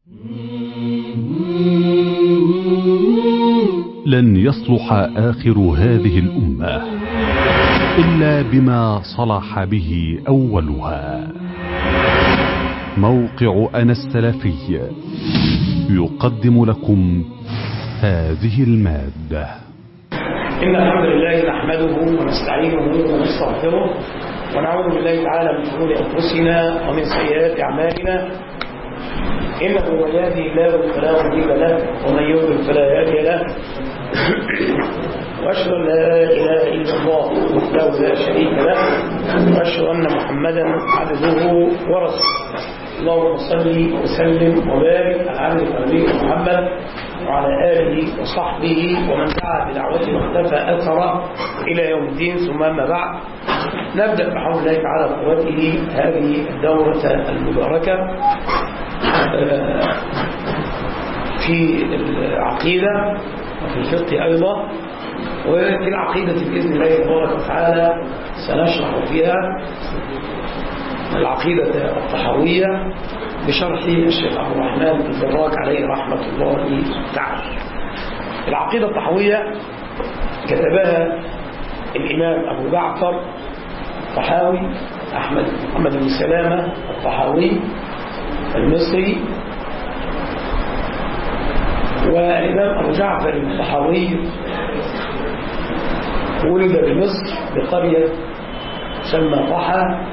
لن يصلح آخر هذه الأمة إلا بما صلح به أولها. موقع أنا السلفي يقدم لكم هذه المادة. إن الحمد لله نحمده ونستعينه ونستغفره ونعوذ بالله تعالى من شرور أنفسنا ومن سيئات أعمالنا. إنه من يهدي الله فلا مضل له ومن يضلل فلا هادي له. وأشهد أن لا إله إلا الله وحده لا شريك له وأشهد أن محمدا عبده ورسوله. اللهم صل وسلم وبارك على عبدك ونبيك محمد وعلى آله وصحبه ومن دعا بدعوته واختفى أثره إلى يوم الدين. ثم أما بعد، نبدأ بحول الله تعالى قوته هذه الدورة المباركة في العقيدة وفي الفقه أيضا. وفي العقيدة بإذن الله تبارك وتعالى سنشرح فيها العقيدة الطحاوية بشرح الشيخ أبو الرحمن الدراك عليه رحمة الله تعالى. العقيدة الطحاوية كتبها الإمام أبو جعفر الطحاوي أحمد محمد بن سلامة الطحاوي المصري. والإمام أبو جعفر الطحاوي ولد بمصر بقرية تسمى طحا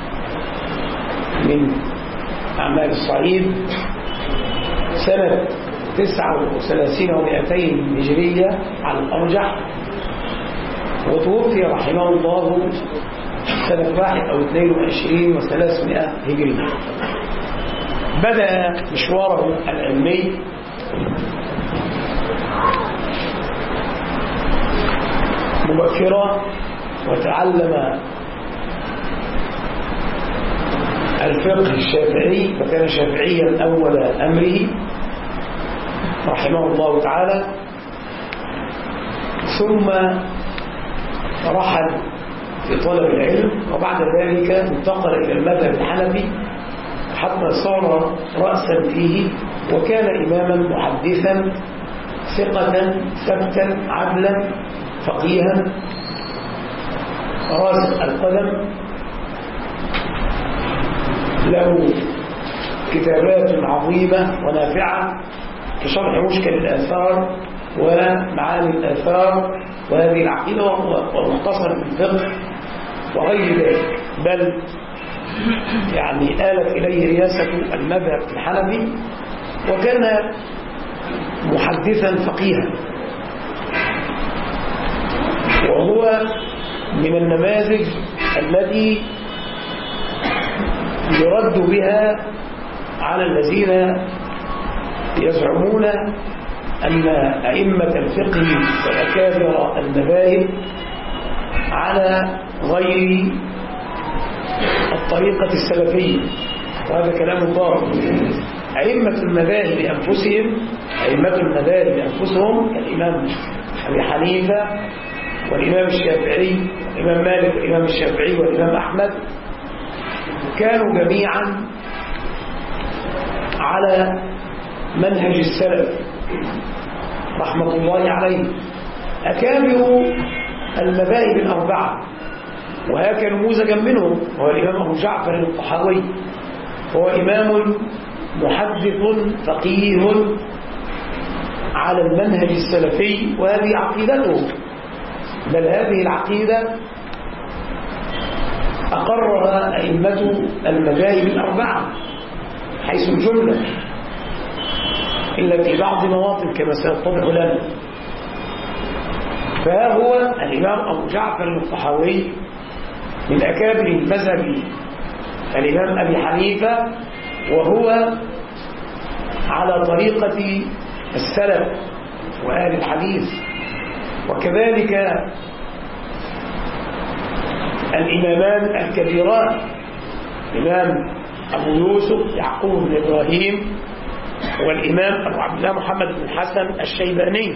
من أعمال الصعيد سنة 39 و200 هجرية على الأرجح، وتوفي رحمه الله سنة 1 أو 22 و300 هجرية. بدأ مشواره العلمي مبكرا وتعلم الفقه الشافعي فكان شافعيا أول أمره رحمه الله تعالى. ثم رحل في طلب العلم، وبعد ذلك انتقل إلى المذهب الحنفي حتى صار رأسا فيه، وكان إماما محدثا ثقة ثبتا عدلا فقيها راسخ القدم. له كتابات عظيمة ونافعة كشرح مشكل الآثار ومعاني الآثار وهذه العقيدة ومختصر في الفقه وغير ذلك، بل يعني آلت إليه رياسة المذهب الحنفي، وكان محدثا فقيها، وهو من النماذج التي يرد بها على الذين يزعمون أن أئمة الفقه والأكابر المذاهب على غير الطريقة السلفية، وهذا كلام باطل. أئمة المذاهب أنفسهم الإمام أبي حنيفة والإمام الشافعي والإمام مالك والإمام الشافعي والإمام أحمد كانوا جميعا على منهج السلف رحمة الله عليه، أكابر المذاهب الأربعة، وهكذا نموذجا منهم هو الإمام أبو جعفر الطحاوي، هو إمام محدث فقيه على المنهج السلفي، وهذه عقيدته، بل هذه العقيدة أقرها أئمة المذاهب الأربعة حيث الجملة، إلا في بعض مواطن كما سيتضح لنا. فهو الإمام أبو جعفر الطحاوي من أكابر المذهب الإمام أبي حنيفة، وهو على طريقة السلف وأهل الحديث. وكذلك الإمامان الكبيران الإمام أبو يوسف يعقوب بن إبراهيم والإمام أبو عبد الله محمد بن الحسن الشيباني،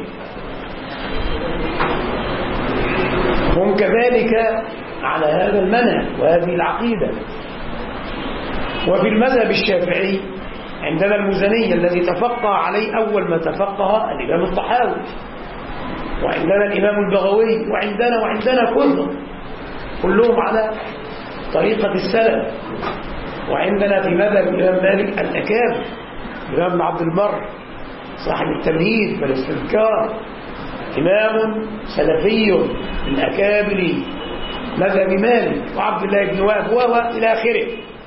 هم كذلك على هذا المنهج وهذه العقيدة. وفي المذهب الشافعي عندنا المزني الذي تفقه عليه أول ما تفقه الإمام الطحاوي، وعندنا الإمام البغوي، وعندنا كلهم على طريقة السلف. وعندنا في مذهب الإمام مالك الأكابر، الإمام ابن عبد البر صاحب التمهيد والاستذكار، إمام سلفي من أكابر مذهب مالك، وعبد الله بن وهب إلى آخره.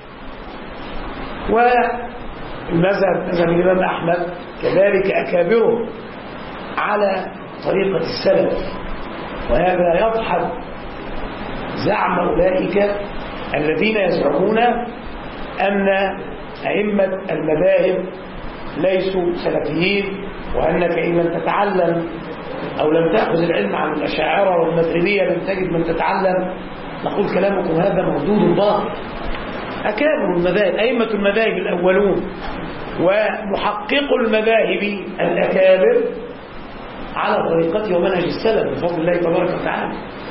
والمذهب الإمام أحمد كذلك أكابره على طريقة السلف. وهذا يضحك زعم أولئك الذين يزعمون أن أئمة المذاهب ليسوا سلفيين، وأنك إن لم تتعلم أو لم تأخذ العلم عن الأشاعرة والماتريدية لم تجد من تتعلم. نقول كلامكم هذا مردود باطل. أكابر المذاهب، أئمة المذاهب الأولون ومحقق المذاهب الأكابر على طريقته ومنهج السلف بفضل الله تبارك وتعالى.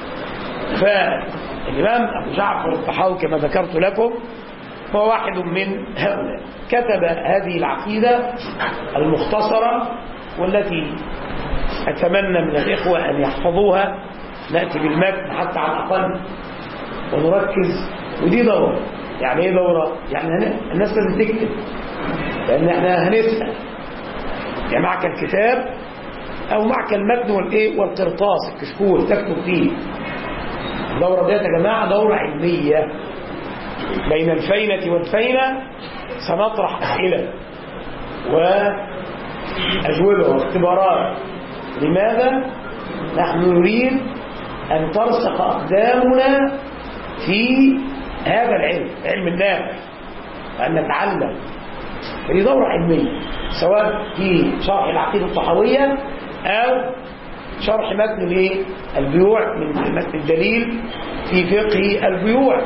فالإمام أبو جعفر الطحاوي كما ذكرت لكم هو واحد من هؤلاء، كتب هذه العقيدة المختصرة والتي أتمنى من الإخوة أن يحفظوها. نأتي بالمتن حتى على الأقل ونركز. ودي دورة. يعني إيه دورة؟ يعني الناس لازم تكتب، لأن إحنا هنسأل. يعني معك الكتاب أو معك المتن والقرطاس الكشكول تكتب فيه. الدورة دي يا جماعة دورة علمية، بين الفينة والفينة سنطرح أسئلة وأجوبة واختبارات. لماذا؟ نحن نريد أن ترسخ أقدامنا في هذا العلم، علم النافع، وأن نتعلم. هذه دورة علمية، سواء في شرح العقيدة الطحاوية أو شرح متن البيوع من متن الدليل في فقه البيوع.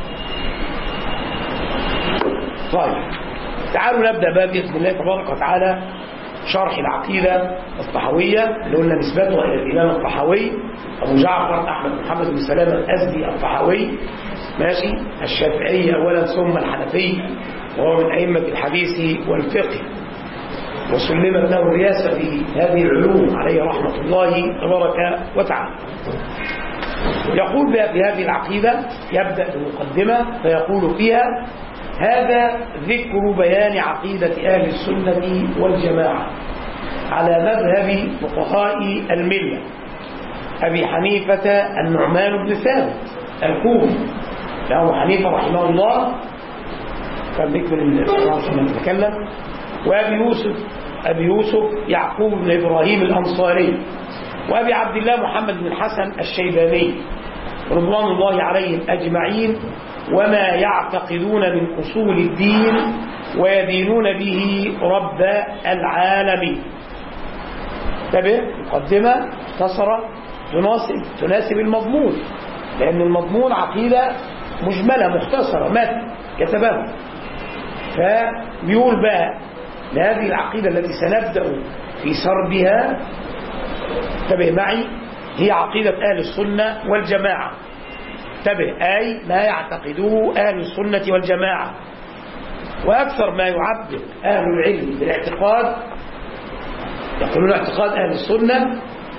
طيب تعالوا نبدأ بقى بإذن الله تبارك وتعالى شرح العقيدة الطحاوية اللي قلنا نسبتها إلى الإمام الطحاوي أبو جعفر أحمد محمد بن سلام الأزدي الطحاوي، ماشي، الشافعي أولا ثم الحنفي، وهو من أئمة الحديث والفقه، وسلمت له الرياسة في هذه العلوم عليه رحمة الله تبارك وتعالى. يقول بها في هذه العقيدة، يبدأ بمقدمة فيقول فيها: هذا ذكر بيان عقيدة أهل السنة والجماعة على مذهب فقهاء الملة أبي حنيفة النعمان بن ثابت الكوفي، أبو حنيفة رحمه الله كان بيكمل نتكلم، وأبي يوسف يعقوب بن إبراهيم الأنصاري، وأبي عبد الله محمد بن الحسن الشيباني رضوان الله عليهم أجمعين، وما يعتقدون من أصول الدين ويدينون به رب العالمين. تبه مقدمة مختصرة تناسب المضمون، لأن المضمون عقيدة مجملة مختصرة متن كتبه. فبيقول بقى لهذه العقيدة التي سنبدأ في سردها، تبه معي، هي عقيدة أهل السنة والجماعة. تبه أي ما يعتقده أهل السنة والجماعة. وأكثر ما يعبر أهل العلم بالاعتقاد يقولون اعتقاد أهل السنة،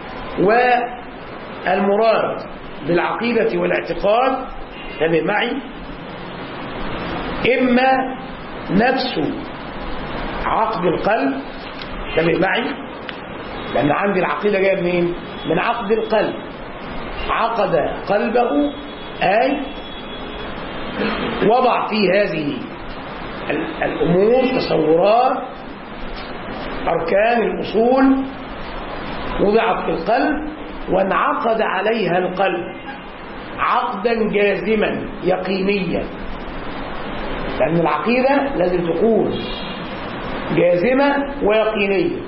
والمراد بالعقيدة والاعتقاد تبه معي إما نفس عقد القلب، تبه معي، لأن عندي العقيدة جاية منين؟ من عقد القلب. عقد قلبه أي وضع فيه هذه الأمور، تصورات، أركان، الأصول، وضعت في القلب وانعقد عليها القلب عقدا جازما يقينيا، لأن العقيدة لازم تكون جازمة ويقينية.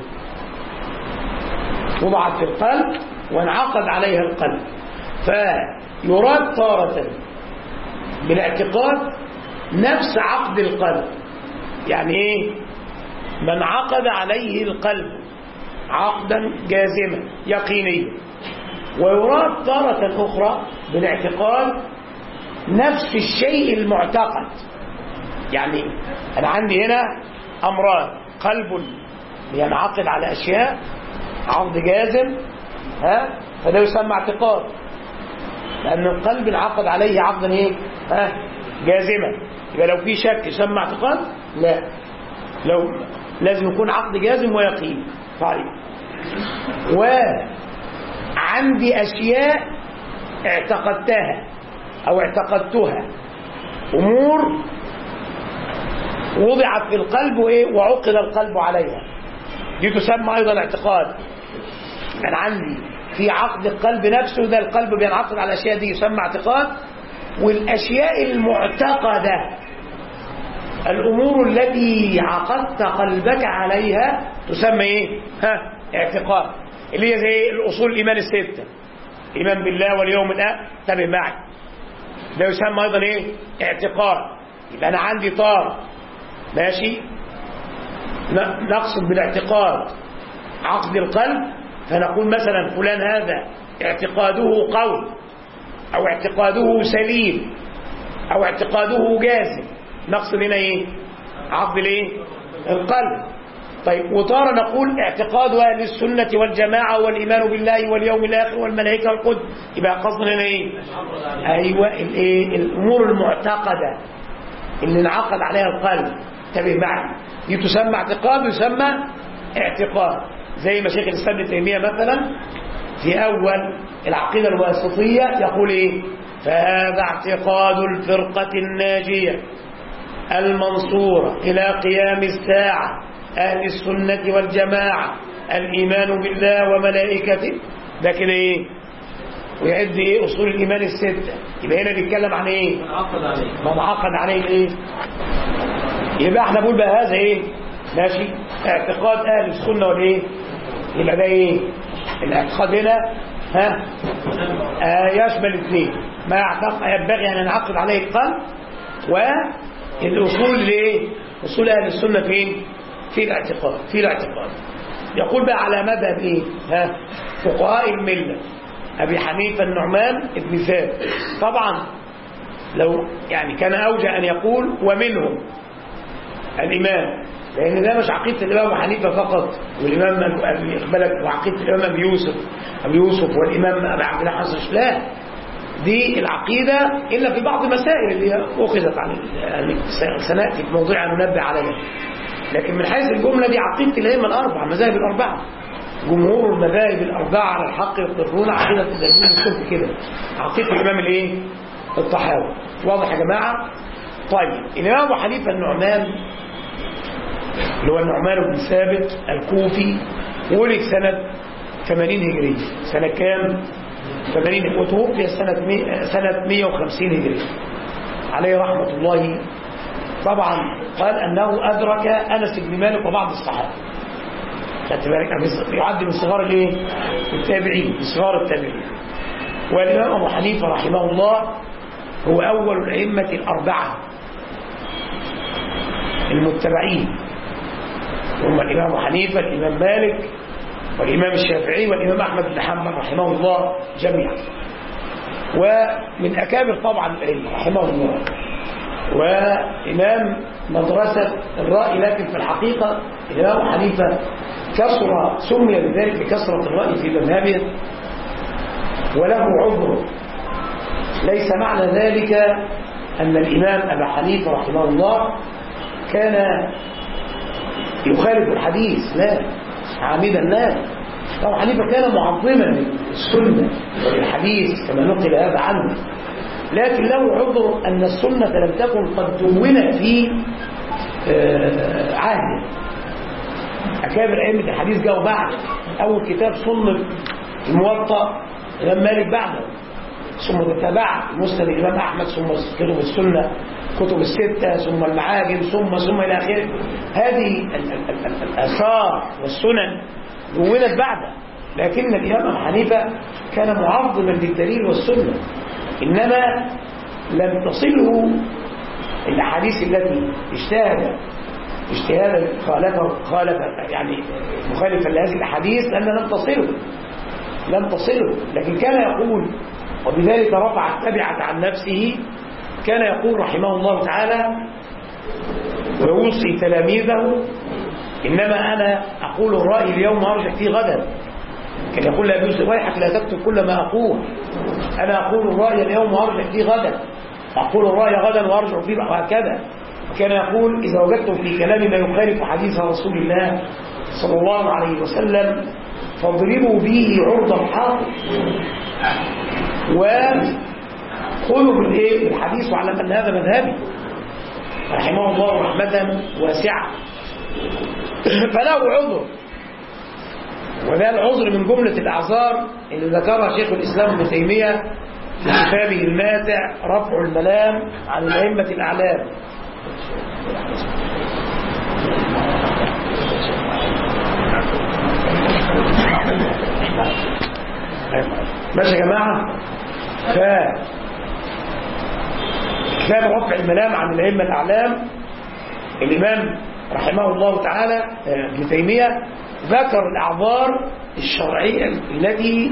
وضعت في القلب وانعقد عليها القلب. فيراد تارة بالاعتقاد نفس عقد القلب، يعني ايه؟ من عقد عليه القلب عقدا جازما يقينيا. ويراد تارة أخرى بالاعتقاد نفس الشيء المعتقد، يعني أنا عندي هنا أمران: قلب ينعقد على أشياء عقد جازم، فده يسمى اعتقاد، لأن القلب انعقد عليه عقدا ايه؟ جازما. يبقى لو في شك يسمى اعتقاد؟ لا، لو لازم يكون عقد جازم ويقين. طيب، وعندي أشياء اعتقدتها أو اعتقدتها، أمور وضعت في القلب وعقد القلب عليها، دي تسمى أيضا اعتقاد. كان عندي في عقد القلب نفسه، ده القلب بينعقد على الأشياء دي، يسمى اعتقاد. والأشياء المعتقدة، الأمور التي عقدت قلبك عليها، تسمى ايه؟ اعتقاد، اللي هي زي الأصول الإيمان الستة: إيمان بالله واليوم الآخر، انتبه معي، ده يسمى أيضا ايه؟ اعتقاد. يبقى أنا عندي طار، ماشي، نقصد بالاعتقاد عقد القلب، فنقول مثلا فلان هذا اعتقاده قول، أو اعتقاده سليم، أو اعتقاده جازم. نقصد هنا ايه؟ عقد الايه؟ القلب. طيب، وتارة نقول اعتقاد أهل السنة والجماعة والإيمان بالله واليوم الآخر والملائكة والقدس، يبقى قصدنا هنا ايه؟ أيوة، الأمور المعتقدة اللي انعقد عليها القلب، انتبه معي، دي تسمى اعتقاد ويسمى اعتقاد. زي ما شيخ الإسلام ابن تيمية مثلا في أول العقيدة الواسطية يقول ايه؟ فهذا اعتقاد الفرقة الناجية المنصورة إلى قيام الساعة، أهل السنة والجماعة، الإيمان بالله وملائكته. ده كده ايه؟ ويعد ايه؟ أصول الإيمان الستة. يبقى هنا بيتكلم عن ايه؟ من عقد عليه ايه؟ يبقى احنا بقول بقى هذا ايه؟ ماشي، اعتقاد أهل السنة والايه؟ يبقى ده ايه؟ الاعتقاد هنا يشمل اثنين: ما ينبغي أن ينعقد عليه القلب، والأصول الايه؟ أصول أهل السنة فين؟ في الاعتقاد. يقول بقى على مذهب ايه؟ فقهاء الملة: أبي حنيفة النعمان ابن ثابت. طبعا لو يعني كان أوجه أن يقول ومنهم الإمام، لأن ده مش عقيدة الإمام أبو حنيفة فقط، والإمام يقبلك وعقيدة الإمام أبي يوسف والإمام أبي عبد الله حسن، لا، دي العقيدة إلا في بعض المسائل اللي أخذت عن سنأتي في موضوع ننبه عليها. لكن من حيث الجملة دي عقيدة الأئمة الأربعة، المذاهب الأربعة، جمهور المذاهب الأربعة على الحق يقرون عقيدة الدين السلف كده، عقيدة الإمام الايه؟ الطحاوي. واضح يا جماعة؟ طيب، الإمام أبو حنيفة النعمان اللي هو النعمان بن ثابت الكوفي، ولد سنة 80 هجرية. سنة كام؟ 80. وتوفي سنة 150 هجرية عليه رحمة الله. طبعا قال أنه أدرك أنس بن مالك وبعض الصحابة، يعد من صغار الايه؟ التابعين، من صغار التابعين. والإمام أبو حنيفة رحمه الله هو أول الأئمة الأربعة المتبعين، هم الإمام أبو حنيفة، الإمام مالك، والإمام الشافعي، والإمام أحمد بن حنبل رحمه الله جميعا، ومن أكابر طبعا الأئمة رحمه الله، وإمام مدرسة الرأي. لكن في الحقيقة الإمام أبو حنيفة سمي بذلك بكثرة الرأي في مذهبه، وله عذر. ليس معنى ذلك أن الإمام أبا حنيفة رحمه الله كان يخالف الحديث، لا، عامدا لا. أبو حنيفة كان معظما للسنة والحديث كما نقل هذا عنه، لكن له عذر أن السنة لم تكن قد دونت في عهده. أكابر أئمة الحديث جاءوا بعد. أول كتاب صنف الموطأ الإمام مالك بعده، ثم تتبع مسند الإمام أحمد، ثم كتب السنة، كتب الستة، ثم المعاجم، ثم إلى آخره. هذه الآثار والسنن دونت بعده، لكن الإمام أبو حنيفة كان معظما للدليل والسنة، إنما لم تصله الأحاديث التي اجتهادا خالف يعني مخالفا لهذه الأحاديث، لأن لم تصله. لكن كان يقول، وبذلك رفع التبعة عن نفسه، كان يقول رحمه الله تعالى: ويوصي تلاميذه إنما أنا أقول الرأي اليوم وأرجع فيه غدا. كان يقول لأبي يوسف ويحك لا تكتب كل ما أقول، أنا أقول الرأي اليوم وأرجع فيه غدا، أقول الرأي غدا وأرجع فيه، وهكذا. كان يقول إذا وجدتم في كلامي ما يخالف حديث رسول الله صلى الله عليه وسلم فاضربوا به عرض الحائط وخذوا بالحديث واعلم أن هذا مذهبي رحمه الله رحمة واسعة. فله عذر، وده العذر من جملة الأعذار اللي ذكرها شيخ الإسلام ابن تيمية في كتابه الماتع رفع الملام عن الأئمة الأعلام. ماشي يا جماعة. كتاب رفع الملام عن الأئمة الأعلام الإمام رحمه الله تعالى ابن تيمية ذكر الأعذار الشرعية التي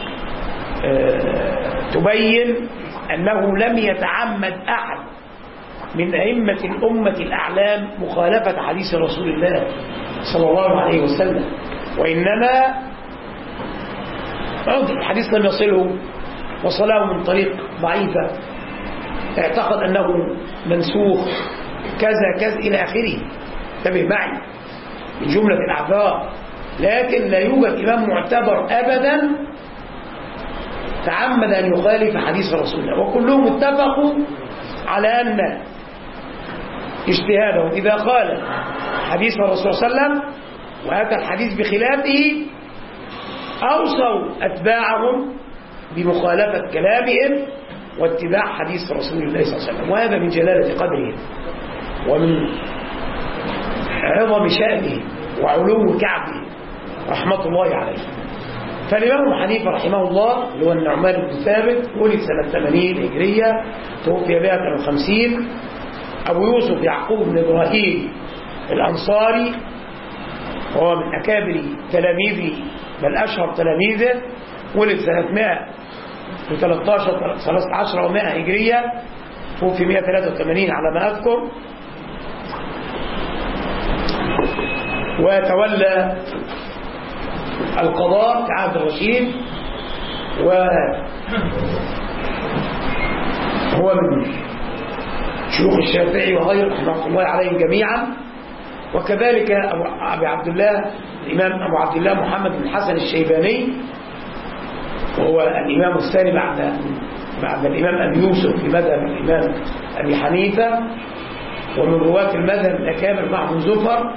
تبين أنه لم يتعمد أحد من أئمة الأمة الأعلام مخالفة حديث رسول الله صلى الله عليه وسلم، وإنما الحديث لم يصله وصله من طريق ضعيفة، اعتقد أنه منسوخ كذا كذا إلى آخره. انتبه معي من جملة الأعذار. لكن لا يوجد إمام معتبر أبدا تعمد أن يخالف حديث رسول الله، وكلهم اتفقوا على أن اجتهادهم إذا قال حديث الرسول صلى الله عليه وسلم وأتى الحديث بخلافه أوصوا أتباعهم بمخالفة كلامهم واتباع حديث رسول الله صلى الله عليه وسلم. وهذا من جلالة قدره ومن عظم شأنه وعلو كعبه رحمة الله عليه. فالإمام أبو حنيفة رحمه الله اللي هو النعمان بن ثابت ولد سنة 80 هجرية توفي 150. أبو يوسف يعقوب بن إبراهيم الأنصاري وهو من أكابر تلاميذه بل أشهر تلاميذه ولد سنة 113 و100 هجرية توفي 183 على ما أذكر. وتولى القضاء كعبد الرشيد وهو من شيوخ الشافعي وغيره رحمه الله عليهم جميعا. وكذلك أبي عبد الله الإمام أبو عبد الله محمد بن الحسن الشيباني وهو الإمام الثاني بعد الإمام أبي يوسف في مذهب الإمام أبي حنيفة ومن رواة المذهب الأكابر معهم زفر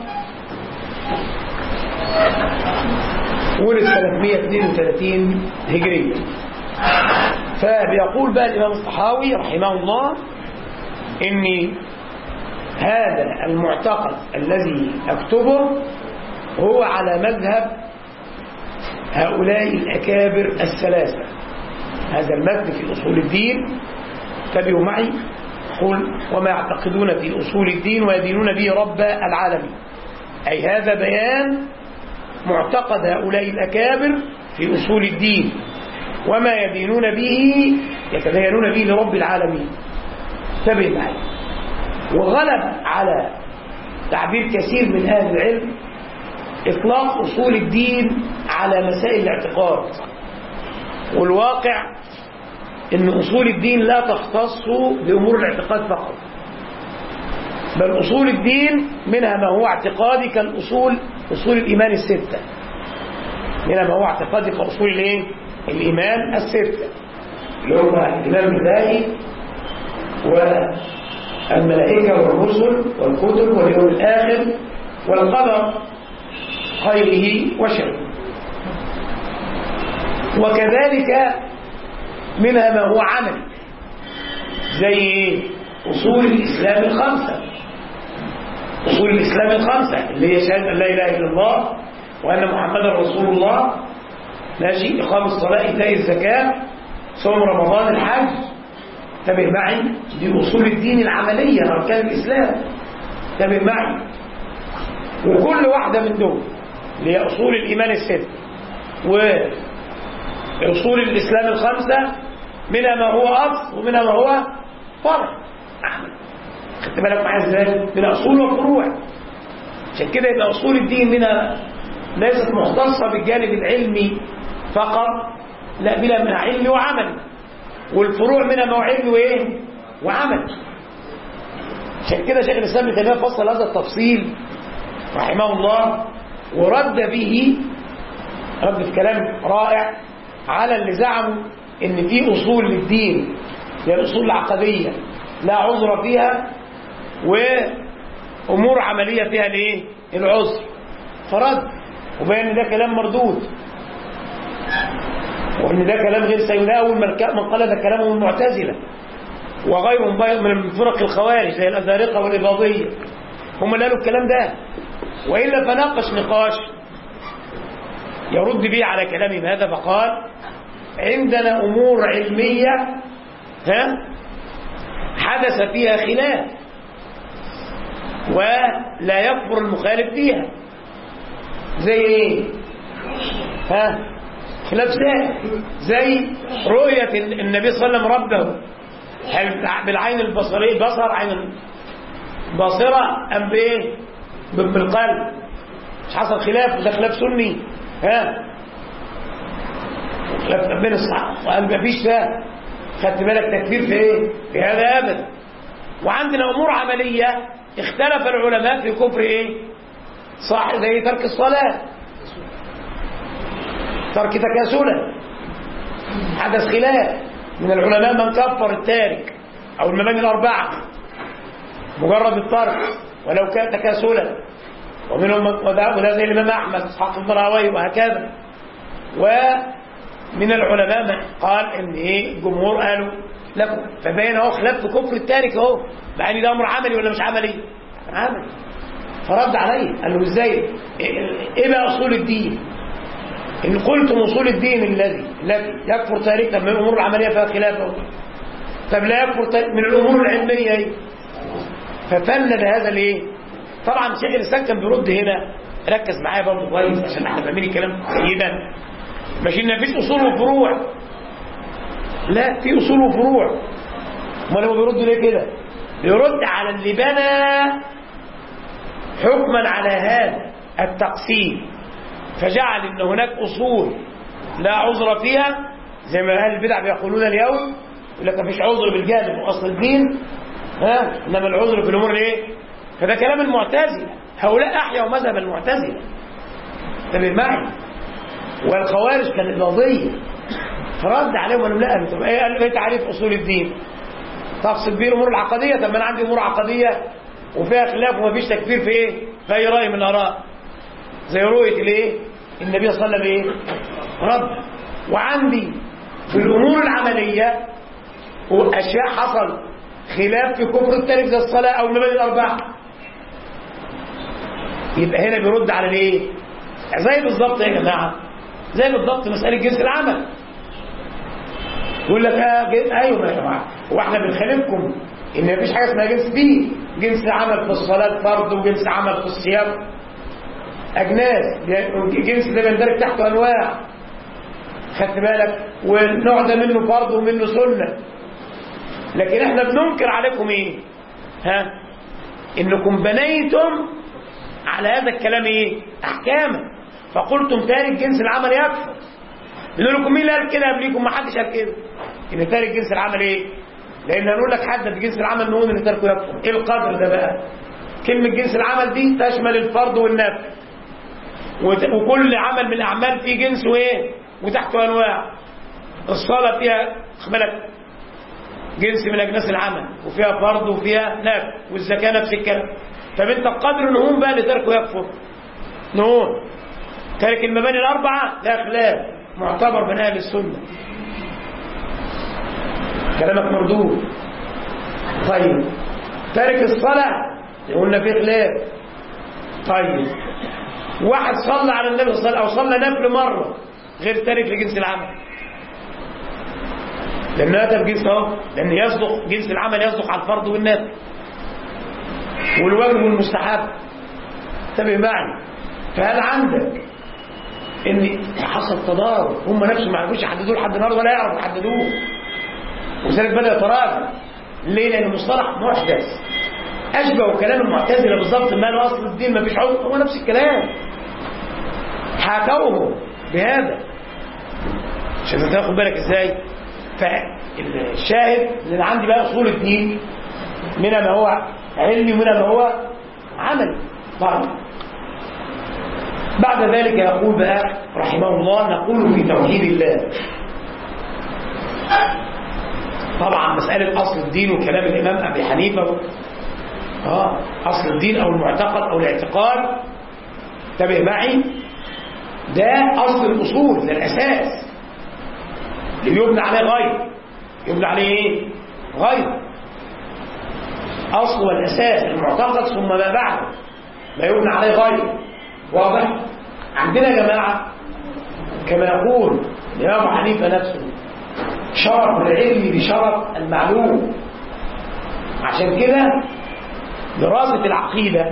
ولد سنة 132 هجرية. فبيقول بقى الإمام الطحاوي رحمه الله إن هذا المعتقد الذي أكتبه هو على مذهب هؤلاء الأكابر الثلاثة. هذا المتن في أصول الدين تبعوا معي قل وما يعتقدون في أصول الدين ويدينون به رب العالمين، أي هذا بيان معتقد هؤلاء الأكابر في أصول الدين وما يدينون به يتدينون به لرب العالمين. تبع معي. وغلب على تعبير كثير من أهل العلم إطلاق أصول الدين على مسائل الاعتقاد، والواقع إن أصول الدين لا تختص بأمور الاعتقاد فقط، بل أصول الدين منها ما هو اعتقادي كالأصول أصول الإيمان الستة، منها ما هو اعتقادي كأصول الإيمان الستة اللي هو الإيمان بالله والملائكة والرسل والكتب واليوم الآخر والقدر خيره وشره. وكذلك منها ما هو عملي زي أصول الإسلام الخمسة. أصول الإسلام الخمسة اللي هي شهادة أن لا إله إلا الله وأن محمدا رسول الله، ماشي، إقام الصلاة إيتاء الزكاة صوم رمضان الحج. تابع معي، دي أصول الدين العملية أركان الإسلام. تابع معي. وكل واحدة من دول اللي هي أصول الإيمان الست وأصول الإسلام الخمسة منها ما هو أصل ومنها ما هو فرع. أحمد خدت بالك معايا ازاي؟ من اصول وفروع. عشان كده يبقى اصول الدين منها ليست مختصه بالجانب العلمي فقط، لا، بلا منها علمي وعملي، والفروع منها ما هو علمي وايه؟ وعملي. عشان كده شيخ الاسلام ابن تيميه فصل هذا التفصيل رحمه الله، ورد به رد في كلام رائع على اللي زعموا ان في اصول للدين هي الاصول العقديه لا عذر فيها، وامور عمليه فيها الايه؟ العذر. فرد وبين ده كلام مردود، وان ده كلام غير سيد. اول من قال ده كلامه المعتزله وغيرهم من فرق الخوارج زي الازارقه والاباضيه، هم اللي قالوا الكلام ده. والا فناقش نقاش يرد به على كلامهم هذا، فقال عندنا امور علميه حدث فيها خلاف ولا يكفر المخالف فيها. زي ايه؟ خلاف زي رؤية النبي صلى الله عليه وسلم ربه، هل بالعين البصرية بصر عين باصرة أم بإيه؟ بالقلب؟ مش حصل خلاف؟ وده خلاف سني. خلاف بين الصحابة وقال مفيش ده. خدت بالك تكفير في ايه؟ في هذا أبدا. وعندنا أمور عملية اختلف العلماء في كفر ايه؟ صح، زي ترك الصلاة، ترك تكاسلا، حدث خلاف من العلماء من كفر التارك او المباني الاربعه مجرد الترك ولو كان تكاسلا، ومنهم وده زي الامام احمد اسحاق بن راهويه وهكذا. ومن العلماء من قال ان ايه؟ الجمهور قالوا لكم، فبين اهو خلاف في كفر التارك اهو، مع ان ده امر عملي ولا مش عملي؟ عملي. فرد عليه قال له ازاي؟ ايه بقى اصول الدين؟ إن قلتم أصول الدين الذي يكفر تاركا من الأمور العملية فيها خلافه، طب لا يكفر من الأمور العلمية ايه؟ ففند هذا الايه؟ طبعا شيخ الإسلام كان بيرد هنا، ركز معايا برضه كويس عشان احنا فاهمين الكلام جيدا. مش إن مفيش أصول وفروع، لا، في أصول وفروع. امال هو بيرد ليه كده؟ بيرد على اللي بنى حكما على هذا التقسيم، فجعل ان هناك اصول لا عذر فيها، زي ما اهل البدع بيقولون اليوم، يقول لك مفيش عذر بالجهل في اصل الدين، انما العذر في الامور الايه؟ فده كلام المعتزله، هؤلاء احيوا مذهب المعتزله، انتبه معي. والخوارج كان القضيه، فرد عليهم قالوا لا، طب ايه تعريف اصول الدين؟ تقصد به الامور العقديه؟ طب ما انا عندي امور عقديه وفيها خلاف ومفيش تكفير في ايه؟ في اي راي من الاراء، زي رؤية الايه؟ النبي صلى الله عليه وسلم ايه؟ رد. وعندي في الامور العملية اشياء حصل خلاف في كفر التارك زي الصلاة او المباني الاربعة، يبقى هنا بيرد على الايه؟ زي بالظبط يا جماعة، زي بالظبط مسألة جنس العمل. يقول لك ايوه يا جماعة، هو احنا بنخالفكم ان مفيش حاجة اسمها جنس دين، جنس عمل في الصلاة فرض وجنس عمل في الصيام أجناس، جنس ده بيندرج تحته أنواع، خدت بالك؟ والنوع ده منه فرض ومنه سنة. لكن احنا بننكر عليكم ايه؟ انكم بنيتم على هذا الكلام ايه؟ احكاما، فقلتم تارك جنس العمل يكفر. بنقول لكم مين اللي قال كده قبليكم؟ ما حدش قال كده ان تارك جنس العمل ايه؟ لان هنقول لك حدد جنس العمل نقول ان تاركه يكفر. ايه القدر ده بقى؟ كلمة جنس العمل دي تشمل الفرض والنفل، وكل عمل من الأعمال فيه جنس وإيه؟ وتحته أنواع. الصلاة فيها بالك جنس من أجناس العمل، وفيها فرض وفيها نفل، والزكاة نفس الكلام. طب أنت بقدر نقوم بقى لتركه يكفر، نقول تارك المباني الأربعة لا خلاف، معتبر من أهل السنة، كلامك مردود. طيب تارك الصلاة قلنا فيه خلاف. طيب واحد صلى على النبي صلى الله عليه وسلم او صلى نفل مره غير تارك لجنس العمل، لان هذا بجنس اهو، لان يصدق جنس العمل يصدق على الفرض والنفل والواجب والمستحب. انتبه معي. فهل عندك ان حصل تضارب؟ هم نفسهم ما عرفوش يحددوه لحد النهارده ولا يعرفوا يحددوه، وذلك بدا يتراجع. ليه؟ لان المصطلح محدث. أشبه كلام المعتزلة بالضبط، ما له أصل الدين ما فيش عذر، هو نفس الكلام حاكوه بهذا. عشان تاخد بالك ازاي. فالشاهد ان عندي بقى اصول الدين منها ما هو علمي ومنها ما هو عملي. بعد ذلك يقول بقى رحمه الله: نقول في توحيد الله. طبعا مسألة أصل الدين وكلام الإمام أبي حنيفة أصل الدين أو المعتقد أو الاعتقاد، انتبه معي، ده أصل الأصول، ده الأساس اللي يبنى عليه غير. يبنى عليه إيه؟ غير. أصل والأساس المعتقد ثم ما بعده ما يبنى عليه غير. واضح؟ عندنا يا جماعة كما يقول الإمام أبو حنيفة نفسه: شرف العلم بشرف المعلوم. عشان كده دراسة العقيدة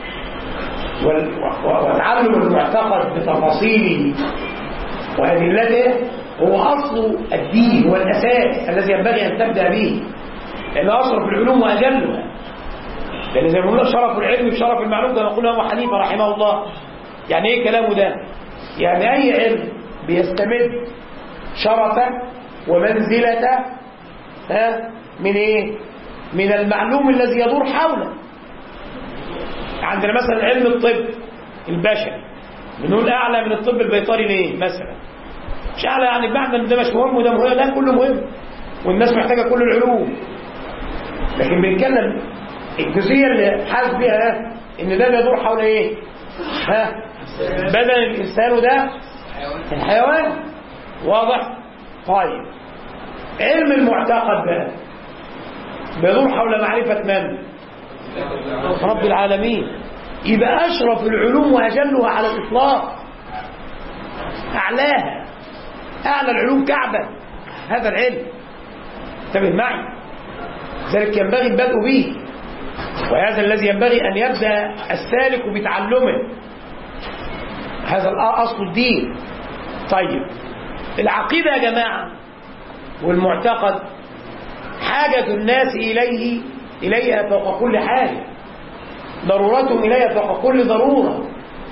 وتعلم المعتقد بتفاصيله وأدلته هو أصل الدين والأساس الذي ينبغي أن تبدأ به، لأنه أشرف العلوم وأجلها. لأن زي ما قلنا شرف العلم بشرف المعلوم كما يقول أبو حنيفة رحمه الله. يعني إيه كلامه ده؟ يعني أي علم بيستمد شرفه ومنزلته من إيه؟ من المعلوم الذي يدور حوله. عندنا مثلا علم الطب البشري بنقول أعلى من الطب البيطري ليه مثلا؟ مش أعلى يعني بمعنى إن ده مش مهم وده مهم، لا كله مهم والناس محتاجة كل العلوم، لكن بنتكلم الجزئية اللي حاسس بيها إن ده بيدور حول إيه؟ بدن الإنسان وده الحيوان. واضح؟ طيب علم المعتقد بقى بيدور حول معرفة من؟ رب العالمين. يبقى أشرف العلوم وأجلها على الإطلاق، أعلاها، أعلى العلوم كعبة هذا العلم. انتبه معي، ذلك ينبغي البدء به، وهذا الذي ينبغي أن يبدأ السالك بتعلمه. هذا أصل الدين. طيب العقيدة يا جماعة والمعتقد حاجة الناس إليها فوق كل حاجة، ضرورتهم إليها فوق كل ضرورة.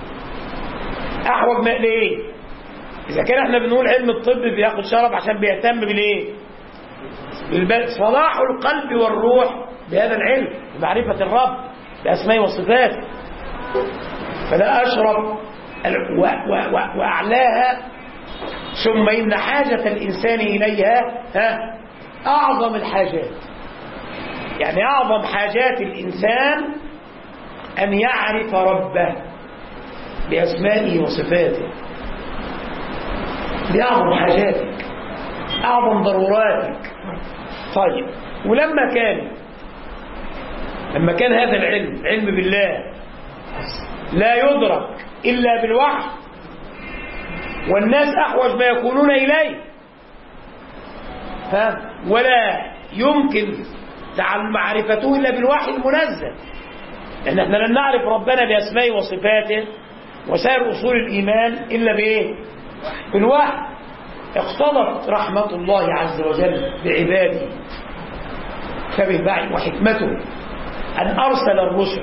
أحوج لإيه؟ إذا كان احنا بنقول علم الطب بياخد شرف عشان بيهتم بالإيه؟ صلاح القلب والروح بهذا العلم، بمعرفة الرب بأسمائه وصفاته. فده أشرف وأعلاها. ثم إن حاجة الإنسان إليها أعظم الحاجات. يعني أعظم حاجات الإنسان أن يعرف ربه بأسمائه وصفاته. دي أعظم حاجاتك، أعظم ضروراتك. طيب ولما كان هذا العلم علم بالله لا يدرك إلا بالوحي، والناس أحوج ما يكونون إليه، ولا يمكن معرفته إلا بالوحي المنزل، لأن احنا لن نعرف ربنا بأسمائه وصفاته وسائر أصول الإيمان إلا بإيه؟ بالوحي. اقتضت رحمة الله عز وجل بعباده وحكمته أن أرسل الرسل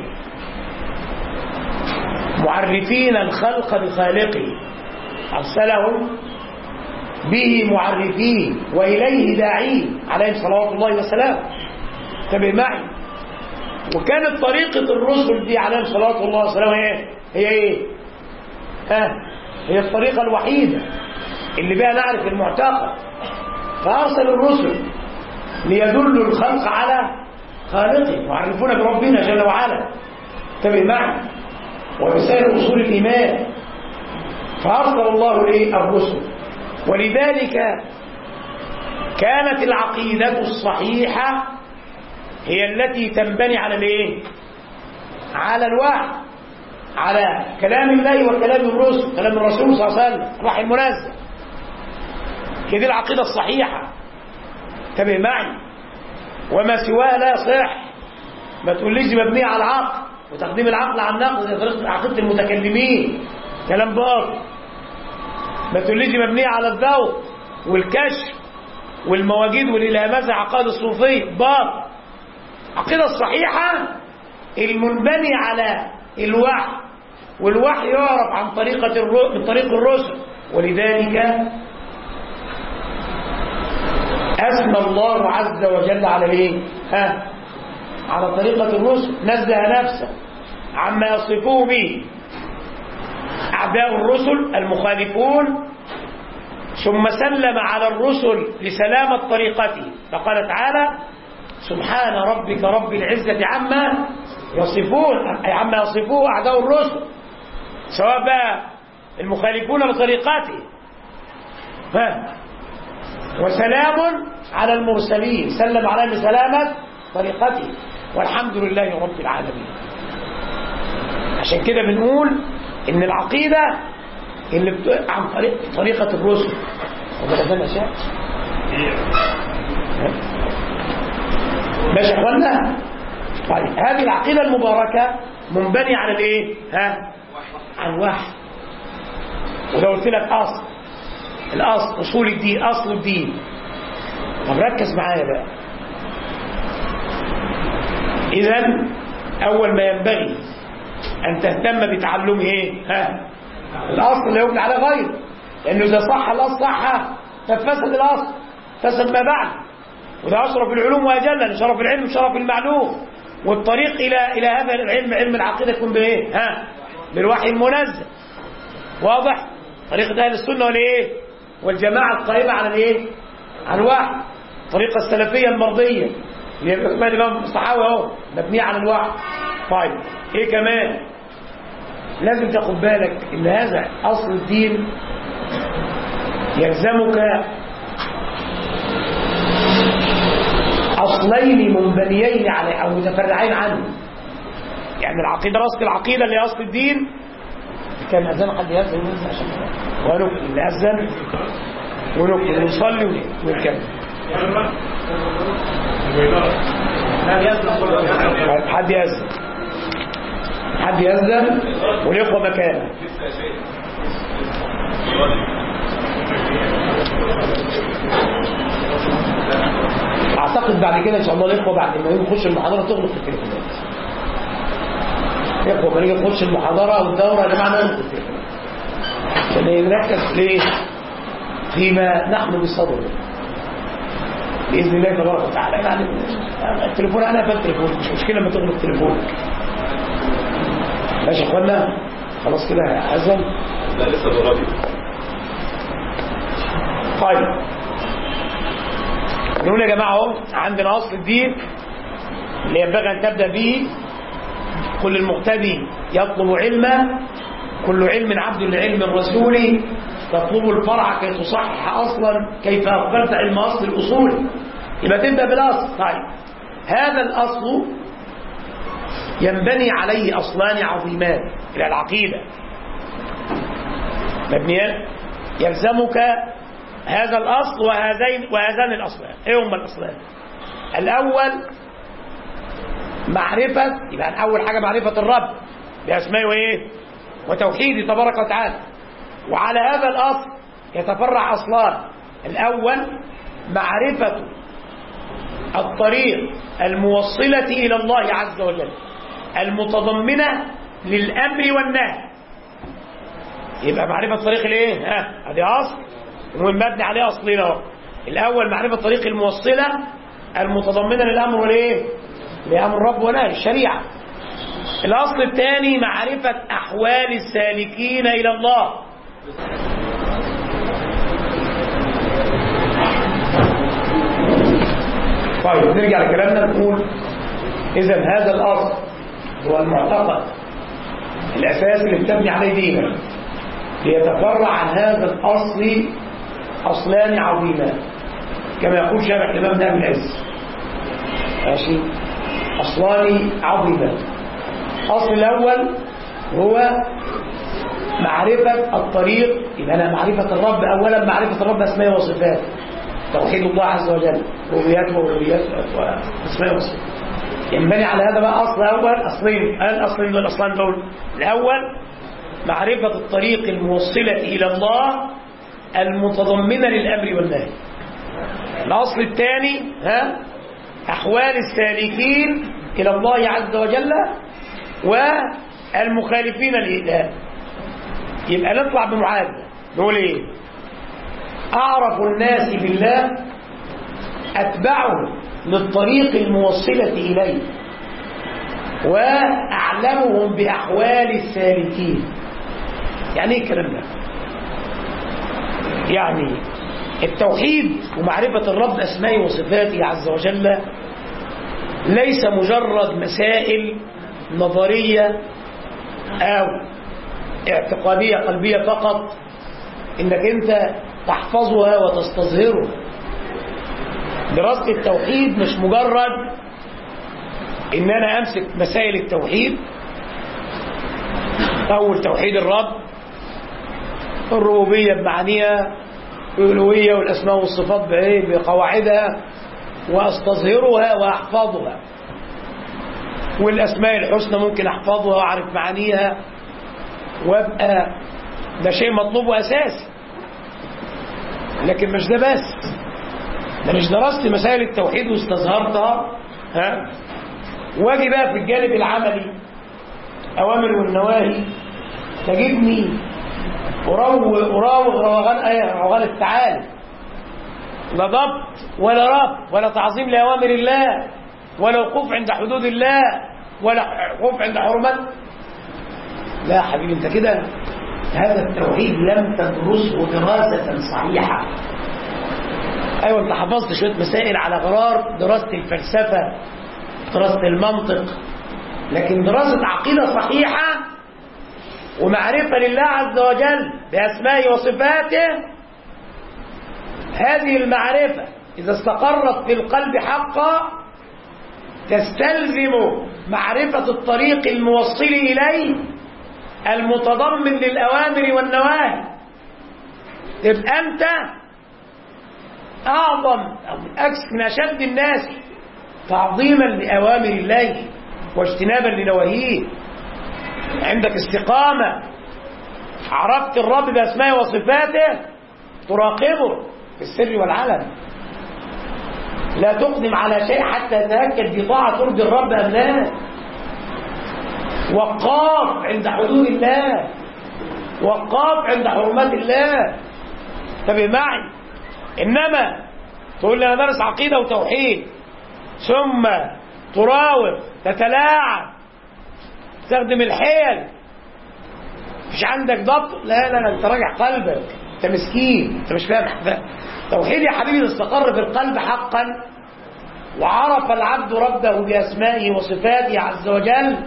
معرفين الخلق بخالقه، أرسلهم به معرفين وإليه داعين عليه صلوات الله وسلامه. انتبه معي. وكانت طريقة الرسل دي عليه صلوات الله وسلامه هي ايه؟ هي الطريقة الوحيدة اللي بها نعرف المعتقد. فأرسل الرسل ليدلوا الخلق على خالقه ويعرفون بربنا جل وعلا. انتبه معي. وبسائر أصول الإيمان. فأرسل الله الرسل. ولذلك كانت العقيدة الصحيحة هي التي تنبني على الايه؟ على الوحي، على كلام الله وكلام الرسل، كلام الرسول صلى الله عليه وسلم، الوحي المنزل. هي دي العقيدة الصحيحة. انتبه معي. وما سواها لا يصح. ما تقوليش مبنية على العقل وتقديم العقل على النقل زي طريقة عقيدة المتكلمين، كلام باطل. ما تقوليش مبنية على الذوق والكشف والمواجيد والإلهامات زي عقائد الصوفية، باطل. العقيدة الصحيحة المنبني على الوحي، والوحي يعرف عن من طريق الرسل، ولذلك أثنى الله عز وجل على ايه؟ على طريقة الرسل، نزه نفسه عما يصفوه به أعداء الرسل المخالفون، ثم سلم على الرسل لسلامة طريقته، فقال تعالى: سبحان ربك رب العزة عما يصفون، أي عما يصفوه أعداء الرسل، سواء بقى المخالفون لطريقته، وسلام على المرسلين، سلم عليهم بسلامة طريقته، والحمد لله رب العالمين. عشان كده بنقول إن العقيدة اللي عن طريقة الرسل ماشي يا اخوانا. طيب هذه العقيدة المباركة منبنية على الايه؟ عن وحي. وده قلت لك الاصل اصول الدين، اصل الدين. طب ركز معايا بقى. اذا اول ما ينبغي ان تهتم بتعلمه ايه؟ الاصل لا يبنى على غيره، لانه اذا صح الاصل صح ففسد الاصل، فسد ما بعد. وده اشرف العلوم واجل، شرف العلم شرف المعلوم. والطريق الى هذا العلم، علم العقيده، يكون بايه؟ بالوحي المنزل. واضح؟ طريقه اهل السنه والايه؟ والجماعه القائمه على الايه؟ على الوحي. الطريقه السلفيه المرضيه اللي هي الامام الصحاوي اهو مبنيه على الوحي. طيب ايه كمان؟ لازم تاخد بالك ان هذا اصل الدين يلزمك اصلين منبنيين عليه او متفرعين عنه. يعني العقيده، راس العقيده اللي هي اصل الدين. كان اذان حد يأذن وننزل عشان ونكمل، نأذن ونكمل ونصلي ونكمل. حد يأذن، حد يأذن والإخوة مكانه. اعتقد بعد كده ان شاء الله الاخوه بعد ما نخش المحاضره تغلق في التليفونات. الاخوه لما نيجي نخش المحاضره او الدوره يا جماعه نغلق في التليفونات عشان نركز ليه فيما نحن بصدده باذن الله تبارك وتعالى. يعني التليفون انا التليفون مش مشكله لما تغلق تليفونك. ماشي يا اخوانا؟ خلاص كده يا أذن؟ لا لسه بالراجل. طيب نقول يا جماعه اهو عندنا اصل الدين اللي ينبغي ان تبدا به. كل المقتدي يطلب علما، كل علم عبد لعلم الرسول، تطلب الفرع كي تصحح اصلا، كيف اخبرت علم اصل الاصول. يبقى تبدا بالاصل. طيب هذا الاصل ينبني عليه اصلان عظيمان الى العقيده مبنيان، يلزمك هذا الاصل وهذان الاصلان. ايه هما الاصلان؟ الاول معرفه، يبقى اول حاجه معرفه الرب باسمائه وايه وتوحيده تبارك وتعالى. وعلى هذا الاصل يتفرع اصلان. الاول معرفه الطريق الموصله الى الله عز وجل المتضمنه للامر والنهي. يبقى معرفه طريق الايه؟ ادي اصل ومبني عليه اصلين اهو. الاول معرفه طريق الموصله المتضمنه للامر والايه؟ لامر الرب ونهي الشريعه. الاصل الثاني معرفه احوال السالكين الى الله. طيب نرجع لكلامنا نقول اذا هذا الاصل هو المعتقد الاساسي اللي بتبني عليه دينك. ليتفرع عن هذا الاصل اصلان عظيمان كما يقول شارح الامام ابن العز. ماشي؟ اصلان عظيمان. الاصل الاول هو معرفه الطريق، يبقى انا معرفه الرب اولا، معرفه الرب اسماء وصفاته، توحيد الله عز وجل، ربوبيته والوهيته واسماء وصفاته. ينبني على هذا بقى اصل اول، اصلين. الاصلين دول الاصلان دول الاول معرفه الطريق الموصله الى الله المتضمنه للامر والنهي. الاصل الثاني احوال السالكين الى الله عز وجل والمخالفين لله. يبقى نطلع بمعادلة نقول ايه؟ أعرف الناس بالله أتبعهم للطريق الموصلة إليه، وأعلمهم بأحوال السالكين. يعني ايه الكلام ده؟ يعني التوحيد ومعرفة الرب أسمائه وصفاته عز وجل ليس مجرد مسائل نظرية أو اعتقادية قلبية فقط إنك أنت تحفظها وتستظهرها. دراسة التوحيد مش مجرد إن أنا أمسك مسائل التوحيد، أول توحيد الرب، الربوبية بمعانيها، الألوهية والأسماء والصفات بقواعدها، وأستظهرها وأحفظها. والأسماء الحسنى ممكن أحفظها وأعرف معانيها وأبقى ده شيء مطلوب وأساسي. لكن مش ده بس، ده مش درست مسائل التوحيد واستظهرتها واجي بقى في الجانب العملي أوامر والنواهي تجدني أراوغ روغان التعالي، لا ضبط ولا ربط ولا تعظيم لأوامر الله ولا وقوف عند حدود الله ولا وقوف عند حرمات. لا يا حبيبي، انت كده هذا التوحيد لم تدرسه دراسة صحيحة. ايوه انت حفظت شوية مسائل على غرار دراسة الفلسفة، دراسة المنطق، لكن دراسة عقيدة صحيحة ومعرفة لله عز وجل بأسمائه وصفاته، هذه المعرفة إذا استقرت في القلب حقا تستلزم معرفة الطريق الموصل إليه المتضمن للأوامر والنواهي. تبقى أنت أعظم أو من أشد الناس تعظيما لأوامر الله واجتنابا لنواهيه. عندك استقامة، عرفت الرب بأسمائه وصفاته، تراقبه في السر والعلن، لا تقدم على شيء حتى يتأكد بطاعة ترضي الرب أم لا. وقاف عند حدود الله، وقاف عند حرمات الله. انتبه معي. إنما تقول لي أنا درس عقيدة وتوحيد ثم تراوغ تتلاعب تستخدم الحيل، مش عندك ضبط، لا لا لا، انت راجع قلبك، انت مسكين، انت مش فاهم حاجه. توحيد يا حبيبي استقر في القلب حقا وعرف العبد ربه بأسمائه وصفاته عز وجل،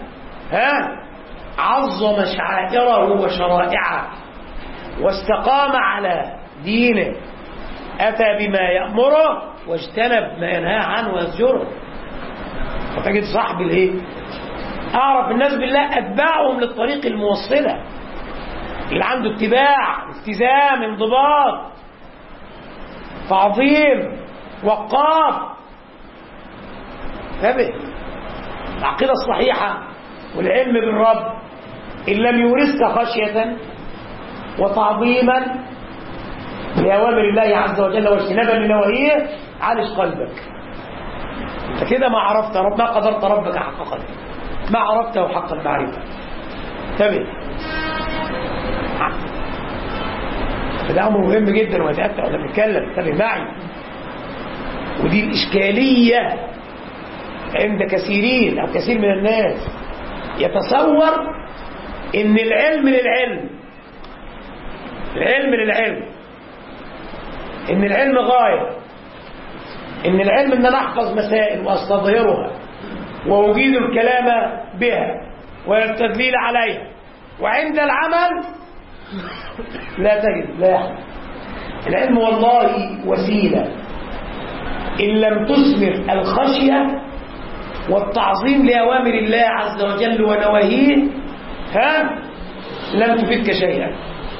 عظم شعائره وشرائعه واستقام على دينه، أتى بما يأمره واجتنب ما ينهى عنه ويزجره. فتجد صاحب الايه؟ أعرف الناس بالله أتباعهم للطريق الموصلة، اللي عنده اتباع، التزام، انضباط، تعظيم، وقاف. انتبه، العقيدة الصحيحة والعلم بالرب إن لم يورثك خشية وتعظيما لأوامر الله عز وجل واجتنابا لنواهيه عالج قلبك. انت كده ما عرفت رب، ما قدرت ربك حق قدره، ما عرفته حق المعرفة. انتبه، ده أمر مهم جدا ويتأتى واحنا بنتكلم. انتبه معي. ودي الإشكالية عند كثيرين أو كثير من الناس، يتصور إن العلم للعلم، العلم للعلم، إن العلم غاية، إن العلم إن أنا أحفظ مسائل وأستظهرها وأجيد الكلام بها والتدليل عليها، وعند العمل لا تجد. لا يحدث. العلم والله وسيلة، إن لم تثمر الخشية والتعظيم لأوامر الله عز وجل ونواهيه لم تفيدك شيئا.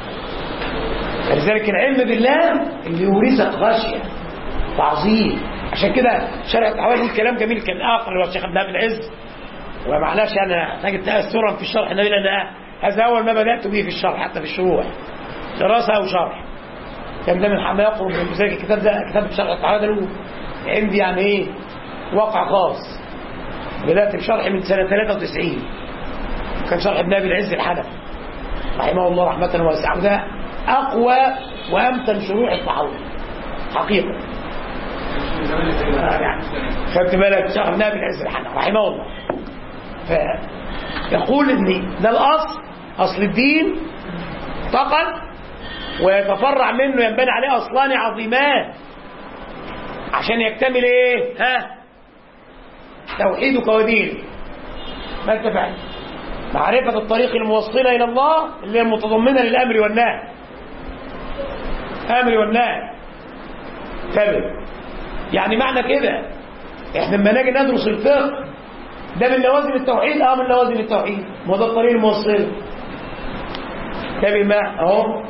لذلك العلم بالله اللي يورثك خشية تعظيم. عشان كده شرح التحويل الكلام جميل كان آخر والشيخ ابن أبي العز، ومعلاش أنا تجد تأثرا في الشرح النبي، لأن هذا أول ما بدأت به في الشرح، حتى في الشروح دراسة أو شرح كان ده من حما يقرب من ذلك. الكتاب ده كتاب شرح التحويل ده له عندي يعني إيه واقع خاص. بدأت بشرح من سنة 93 كان شرح ابن أبي العز الحنفي رحمه الله رحمة واسعة، وده أقوى وأمتن شروح الطحاوي حقيقة. يعني خدت بالك شرح ابن أبي العز الحنفي رحمه الله، فيقول إن ده الأصل، أصل الدين فقط، ويتفرع منه ينبني عليه أصلان عظيمان عشان يكتمل إيه؟ توحيدك ودينك. ما انت فاهم؟ معرفة الطريق الموصلة إلى الله اللي هي المتضمنة للأمر والنهي. أمر والنهي تمام. يعني معنى كده احنا لما نيجي ندرس الفقه ده من لوازم التوحيد، من لوازم التوحيد، ما ده الطريق الموصل. تمام ما اهو.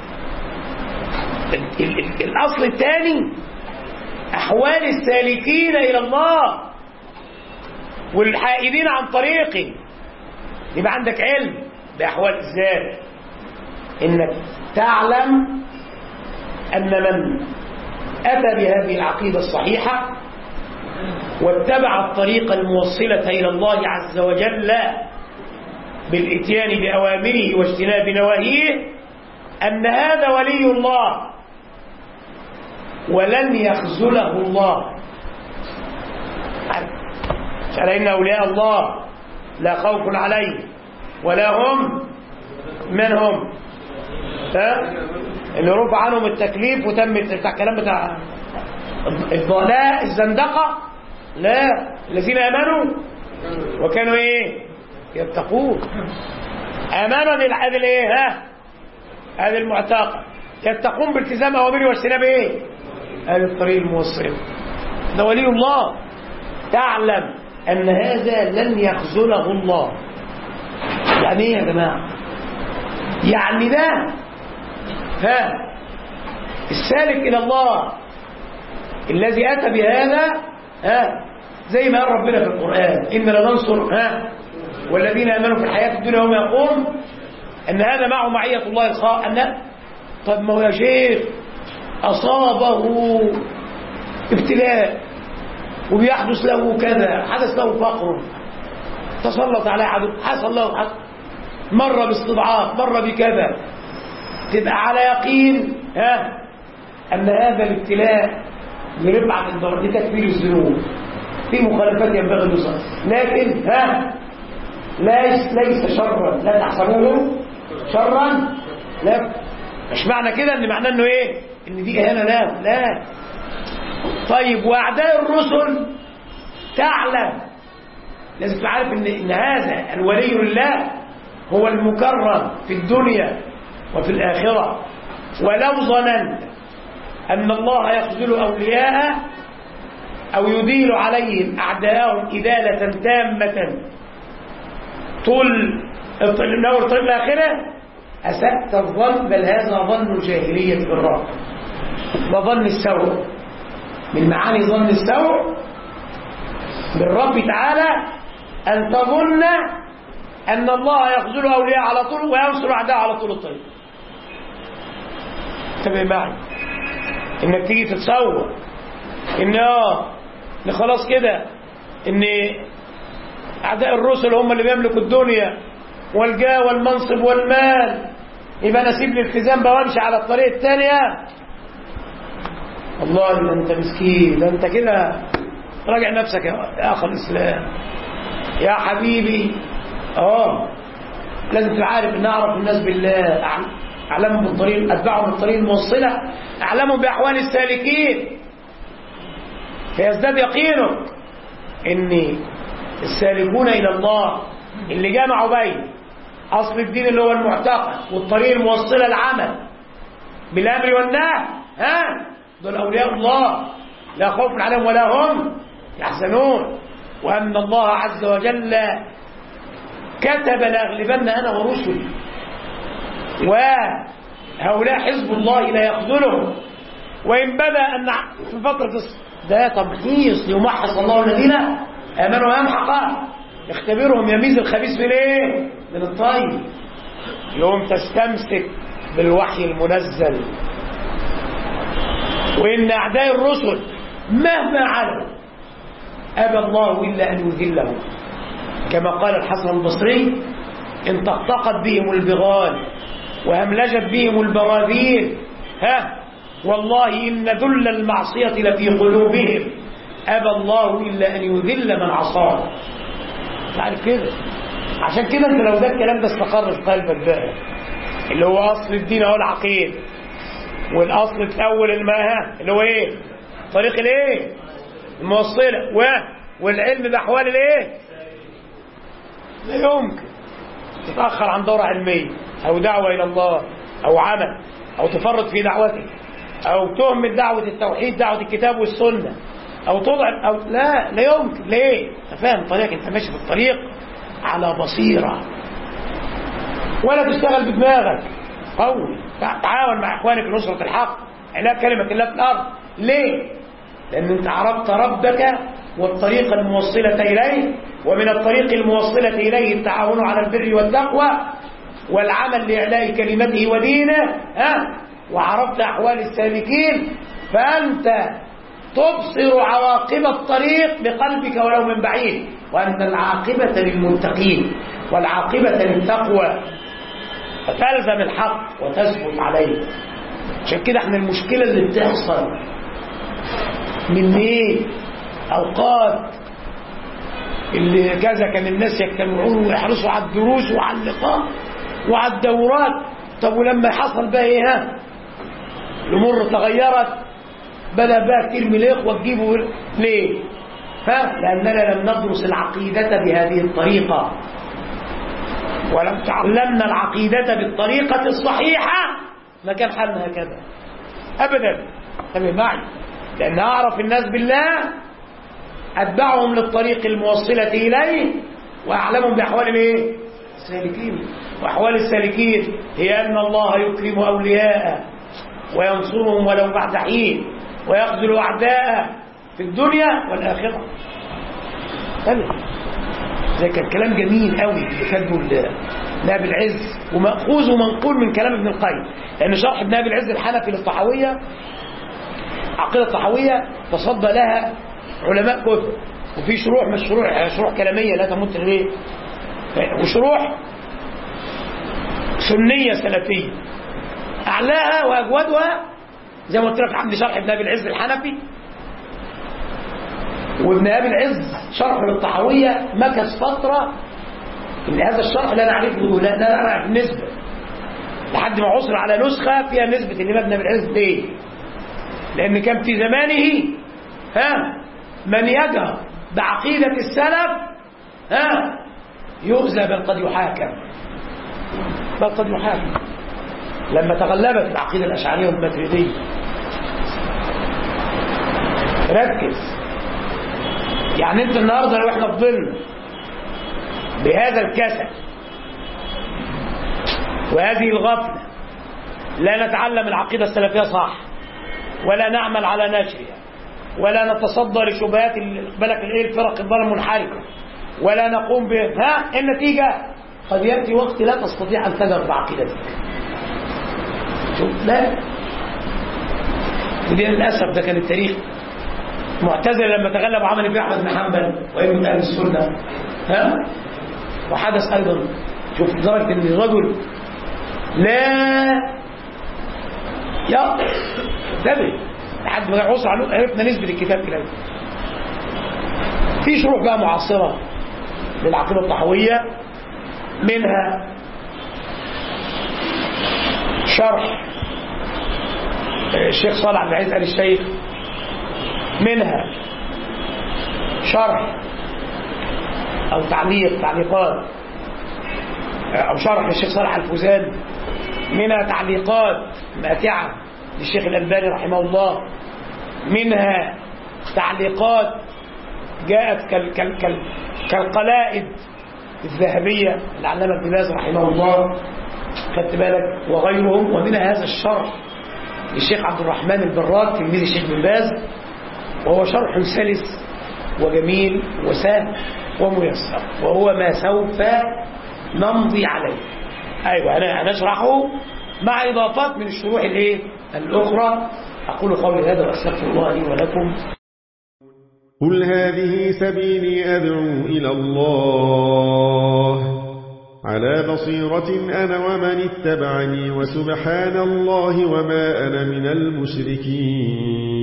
الأصل الثاني أحوال السالكين إلى الله والحائدين عن طريقه. يبقى عندك علم بأحوال الذات، إنك تعلم أن من أتى بهذه العقيدة الصحيحة واتبع الطريق الموصلة إلى الله عز وجل بالإتيان بأوامره واجتناب نواهيه أن هذا ولي الله ولن يخذله الله. ألا إن أولياء الله لا خوف عليهم ولا هم من هم اللي رفع عنهم التكليف وتم الكلام بتاع الضلاء الزندقة، لا الذين آمنوا وكانوا ايه يتقون. آمنوا هذه الايه هذه المعتقد، يتقون بالتزام أوامره واجتناب ايه هذا الطريق الموصل. ده ولي الله، تعلم أن هذا لن يخذله الله. يعني ايه يا جماعة؟ يعني ده السالك إلى الله الذي أتى بهذا زي ما قال ربنا في القرآن إن لننصر والذين آمنوا في الحياة الدنيا وهم يقوم أن هذا معه معية الله الخاء. طب ما هو يا شيخ أصابه ابتلاء وبيحدث له كذا، حدث له فقر، تسلط عليه عدو، حصل له مرة باستضعاف، مرة بكذا، تبقى على يقين أن هذا الابتلاء لرفعة الدرجة لتكفير الذنوب في مخالفات ينبغي الوصول، لكن ليس شرا، لا تحسبوه شرا، لا. مش معنى كده ان معناه انه ايه ان دي اهانه، لا. طيب واعداء الرسل تعلم، لازم تعرف ان هذا الولي لله هو المكرم في الدنيا وفي الآخرة. ولو ظننت أن الله يخذل أولياءه أو يديل عليهم أعداءهم إدالة تامة طول نور طول الآخرة أسأت الظن، بل هذا ظن الجاهلية بالرب، وظن السوء من معاني ظن السوء بالرب تعالى أن تظن أن الله يخذل أولياء على طول وينصر أعداء على طول الطريق. تبقى معي إنك تيجي تتصور إن خلاص كده إن أعداء الرسل هم اللي بيملكوا الدنيا والجاه والمنصب والمال، يبقى أنا أسيب الالتزام بقى وأمشي على الطريق الثانية. والله ده أنت مسكين، ده أنت كده راجع نفسك يا أخ الإسلام يا حبيبي. لازم تعرف ان اعرف الناس بالله، اعلمهم بالطريق، اتبعهم بالطريق الموصله، اعلمهم باحوال السالكين، فيزداد يقينك ان السالكون الى الله اللي جمعوا بين اصل الدين اللي هو المعتقد والطريق الموصله العمل بالامر والنهي دول اولياء الله لا خوف عليهم ولا هم يحزنون، وان الله عز وجل كتب لأغلبن أنا ورسلي، وهؤلاء حزب الله لا يخذلهم، وإن بدا أن في فترة ده تمحيص ليمحص الله الذين آمنوا ويمحق، يختبرهم يميز الخبيث من ايه؟ من الطيب. يوم تستمسك بالوحي المنزل. وإن أعداء الرسل مهما علوا أبى الله إلا أن يذلهم، كما قال الحسن البصري إن طقطقت بهم البغال وهملجت بهم البراذيل والله إن ذل المعصية لفي قلوبهم أبى الله إلا أن يذل من عصاه. تعرف كده؟ عشان كده أنت لو ده الكلام ده استقر في قلبك بقى، اللي هو أصل الدين هو العقيدة، والأصل الأول اللي هو إيه؟ طريق الإيه؟ الموصلة، والعلم بأحوال الإيه؟ لا يمكن تتأخر عن دورة علمية أو دعوة إلى الله أو عمل أو تفرط في دعوتك أو تهمل دعوة التوحيد، دعوة الكتاب والسنة، أو تضعف أو لا يمكن. ليه؟ أنت فاهم طريق، أنت ماشي في الطريق على بصيرة، ولا تشتغل بدماغك. قوي تعاون مع إخوانك في نصرة الحق، إعلاء كلمة الله في الأرض. ليه؟ لأن أنت عرفت ربك والطريق الموصلة إليه، ومن الطريق الموصلة إليه التعاون على البر والتقوى والعمل لإعلاء كلمته ودينه، وعرفت أحوال السالكين، فأنت تبصر عواقب الطريق بقلبك ولو من بعيد، وأن العاقبة للمتقين والعاقبة للتقوى، فتلزم الحق وتثبت عليه. عشان كده احنا المشكلة اللي بتحصل من ايه؟ أوقات اللي كذا كان الناس يجتمعون ويحرصوا على الدروس وعلى اللقاء وعلى الدورات. طب ولما حصل بقى ايه؟ الأمور تغيرت، بدأ بقى كتير من الإخوة تجيبوا. ليه؟ لأننا لم ندرس العقيدة بهذه الطريقة، ولم تعلمنا العقيدة بالطريقة الصحيحة، ما كان حالنا هكذا أبدا. انتبه معي، لأن أعرف الناس بالله أتبعهم للطريق الموصلة إليه، وأعلمهم بأحوال الايه؟ السالكين. وأحوال السالكين هي أن الله يكرم أولياءه وينصرهم ولو بعد حين، ويخذل أعداءه في الدنيا والآخرة. ده كان كلام جميل قوي اللي كاتبه ابن العز، ومأخوذ ومنقول من كلام ابن القيم، لأن شرح ابن العز الحنفي للطحاوية، عقيدة الطحاوية تصدى لها علماء كثر، وفي شروح مش شروح كلامية لا تمت ليه، وشروح سنية سلفية. أعلاها وأجودها زي ما قلت لك عندي شرح ابن أبي العز الحنفي، وابن أبي العز شرح للطحاوية مكث فترة إن هذا الشرح لا نعرفه، لا نعرف النسبة، لحد ما عصر على نسخة فيها نسبة الإمام ابن أبي العز. ليه؟ لأن كان في زمانه من يجهر بعقيدة السلف يؤذى بل قد يحاكم، لما تغلبت العقيدة الأشعرية والماتريدية. ركز، يعني انت النهارده لو احنا فضلنا بهذا الكسل وهذه الغفلة لا نتعلم العقيدة السلفية صح، ولا نعمل على نشرها، ولا نتصدى لشبهات الفرق الضالة المنحرفة، ولا نقوم بها، النتيجة قد يأتي وقت لا تستطيع أن تجر بعقيدتك. شوف، لا، ودي للأسف ده كان التاريخ. معتزلة لما تغلب عمل في أحمد بن حنبل وابن أهل السنة وحدث أيضا، شوف درجة أن الرجل لا انتبه لحد ما عصر عنه عرفنا نسبة الكتاب كده. في شروح بقى معاصرة للعقيدة الطحاوية، منها شرح الشيخ صالح بن عيد آل الشيخ، منها شرح أو تعليقات أو شرح للشيخ صالح الفوزان، منها تعليقات ماتعة للشيخ الألباني رحمه الله، منها تعليقات جاءت كالقلائد الذهبية العلامة ابن باز رحمه الله، خدت بالك، وغيرهم. ومنها هذا الشرح للشيخ عبد الرحمن البراك تلميذ الشيخ ابن باز، وهو شرح سلس وجميل وسهل وميسر، وهو ما سوف نمضي عليه. أيوة أنا هنشرحه مع إضافات من الشروح الأخرى. أقول قولي هذا وأستغفر الله لي ولكم. قل هذه سبيلي أدعو إلى الله على بصيرة أنا ومن اتبعني وسبحان الله وما أنا من المشركين.